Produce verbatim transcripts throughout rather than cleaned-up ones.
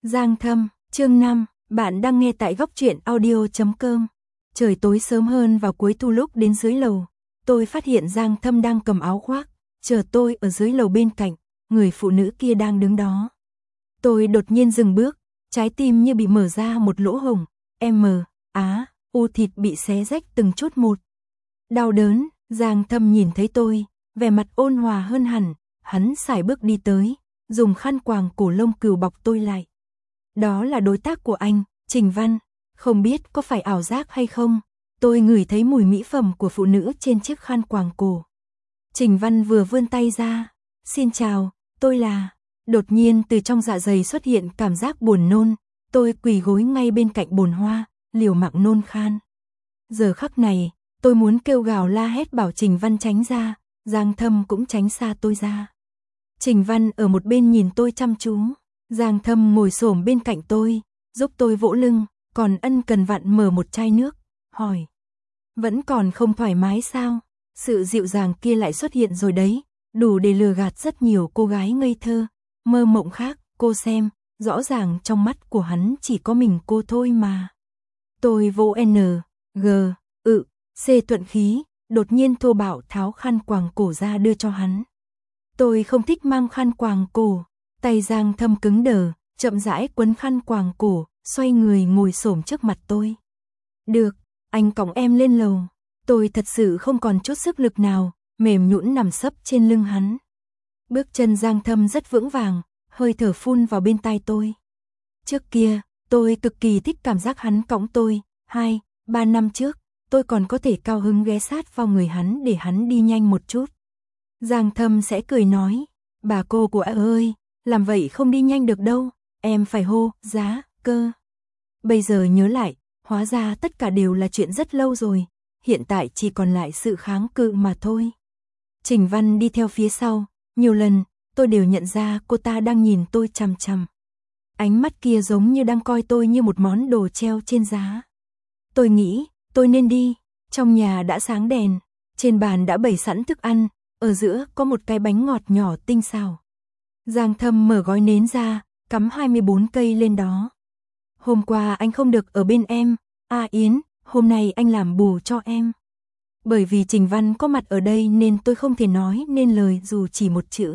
Giang Thâm, chương năm, bạn đang nghe tại góc truyện audio chấm com. Trời tối sớm hơn vào cuối thu lúc đến dưới lầu, tôi phát hiện Giang Thâm đang cầm áo khoác, chờ tôi ở dưới lầu bên cạnh, người phụ nữ kia đang đứng đó. Tôi đột nhiên dừng bước, trái tim như bị mở ra một lỗ hổng, M, á, u thịt bị xé rách từng chút một. Đau đớn, Giang Thâm nhìn thấy tôi, vẻ mặt ôn hòa hơn hẳn, hắn sải bước đi tới, dùng khăn quàng cổ lông cừu bọc tôi lại. Đó là đối tác của anh, Trình Văn, không biết có phải ảo giác hay không, tôi ngửi thấy mùi mỹ phẩm của phụ nữ trên chiếc khăn quàng cổ. Trình Văn vừa vươn tay ra, xin chào, tôi là... Đột nhiên từ trong dạ dày xuất hiện cảm giác buồn nôn, tôi quỳ gối ngay bên cạnh bồn hoa, liều mạng nôn khan. Giờ khắc này, tôi muốn kêu gào la hét bảo Trình Văn tránh ra, Giang Thâm cũng tránh xa tôi ra. Trình Văn ở một bên nhìn tôi chăm chú, Giang Thâm ngồi xổm bên cạnh tôi, giúp tôi vỗ lưng, còn ân cần vặn mở một chai nước, hỏi. Vẫn còn không thoải mái sao? Sự dịu dàng kia lại xuất hiện rồi đấy, đủ để lừa gạt rất nhiều cô gái ngây thơ, mơ mộng khác, cô xem, rõ ràng trong mắt của hắn chỉ có mình cô thôi mà. Tôi vỗ N, G, ự, C thuận khí, đột nhiên thô bạo tháo khăn quàng cổ ra đưa cho hắn. Tôi không thích mang khăn quàng cổ, tay Giang Thâm cứng đờ, chậm rãi quấn khăn quàng cổ, xoay người ngồi xổm trước mặt tôi. Được, anh cõng em lên lầu. Tôi thật sự không còn chút sức lực nào, mềm nhũn nằm sấp trên lưng hắn. Bước chân Giang Thâm rất vững vàng, hơi thở phun vào bên tai tôi. Trước kia, tôi cực kỳ thích cảm giác hắn cõng tôi, hai, ba năm trước, tôi còn có thể cao hứng ghé sát vào người hắn để hắn đi nhanh một chút. Giang Thâm sẽ cười nói, bà cô của em ơi, làm vậy không đi nhanh được đâu, em phải hô, giá, cơ. Bây giờ nhớ lại, hóa ra tất cả đều là chuyện rất lâu rồi, hiện tại chỉ còn lại sự kháng cự mà thôi. Trình Văn đi theo phía sau, nhiều lần, tôi đều nhận ra cô ta đang nhìn tôi chằm chằm. Ánh mắt kia giống như đang coi tôi như một món đồ treo trên giá. Tôi nghĩ, tôi nên đi, trong nhà đã sáng đèn, trên bàn đã bày sẵn thức ăn, ở giữa có một cái bánh ngọt nhỏ tinh xảo. Giang Thâm mở gói nến ra, cắm hai mươi bốn cây lên đó. Hôm qua anh không được ở bên em, A Yến, hôm nay anh làm bù cho em. Bởi vì Trình Văn có mặt ở đây nên tôi không thể nói nên lời dù chỉ một chữ.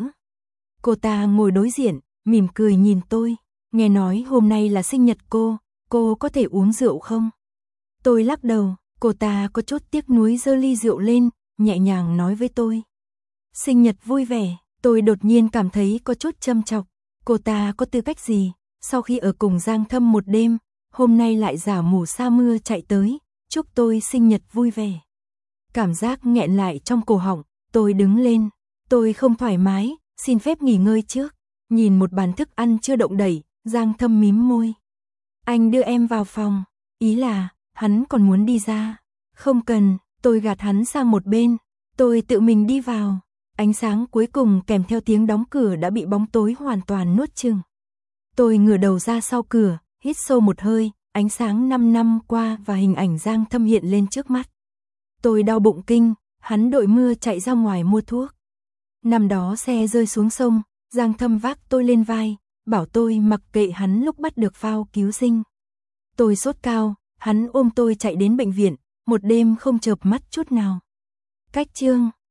Cô ta ngồi đối diện, mỉm cười nhìn tôi, nghe nói hôm nay là sinh nhật cô, cô có thể uống rượu không? Tôi lắc đầu, cô ta có chút tiếc nuối giơ ly rượu lên, nhẹ nhàng nói với tôi. Sinh nhật vui vẻ, tôi đột nhiên cảm thấy có chút châm chọc, cô ta có tư cách gì, sau khi ở cùng Giang Thâm một đêm, hôm nay lại giả mù sa mưa chạy tới, chúc tôi sinh nhật vui vẻ. Cảm giác nghẹn lại trong cổ họng, tôi đứng lên, tôi không thoải mái, xin phép nghỉ ngơi trước, nhìn một bàn thức ăn chưa động đậy, Giang Thâm mím môi. Anh đưa em vào phòng, ý là, hắn còn muốn đi ra. Không cần, tôi gạt hắn sang một bên, tôi tự mình đi vào. Ánh sáng cuối cùng kèm theo tiếng đóng cửa đã bị bóng tối hoàn toàn nuốt chửng. Tôi ngửa đầu ra sau cửa, hít sâu một hơi, ánh sáng năm năm qua và hình ảnh Giang Thâm hiện lên trước mắt. Tôi đau bụng kinh, hắn đội mưa chạy ra ngoài mua thuốc. Năm đó xe rơi xuống sông, Giang Thâm vác tôi lên vai, bảo tôi mặc kệ hắn lúc bắt được phao cứu sinh. Tôi sốt cao, hắn ôm tôi chạy đến bệnh viện, một đêm không chợp mắt chút nào. Cách chương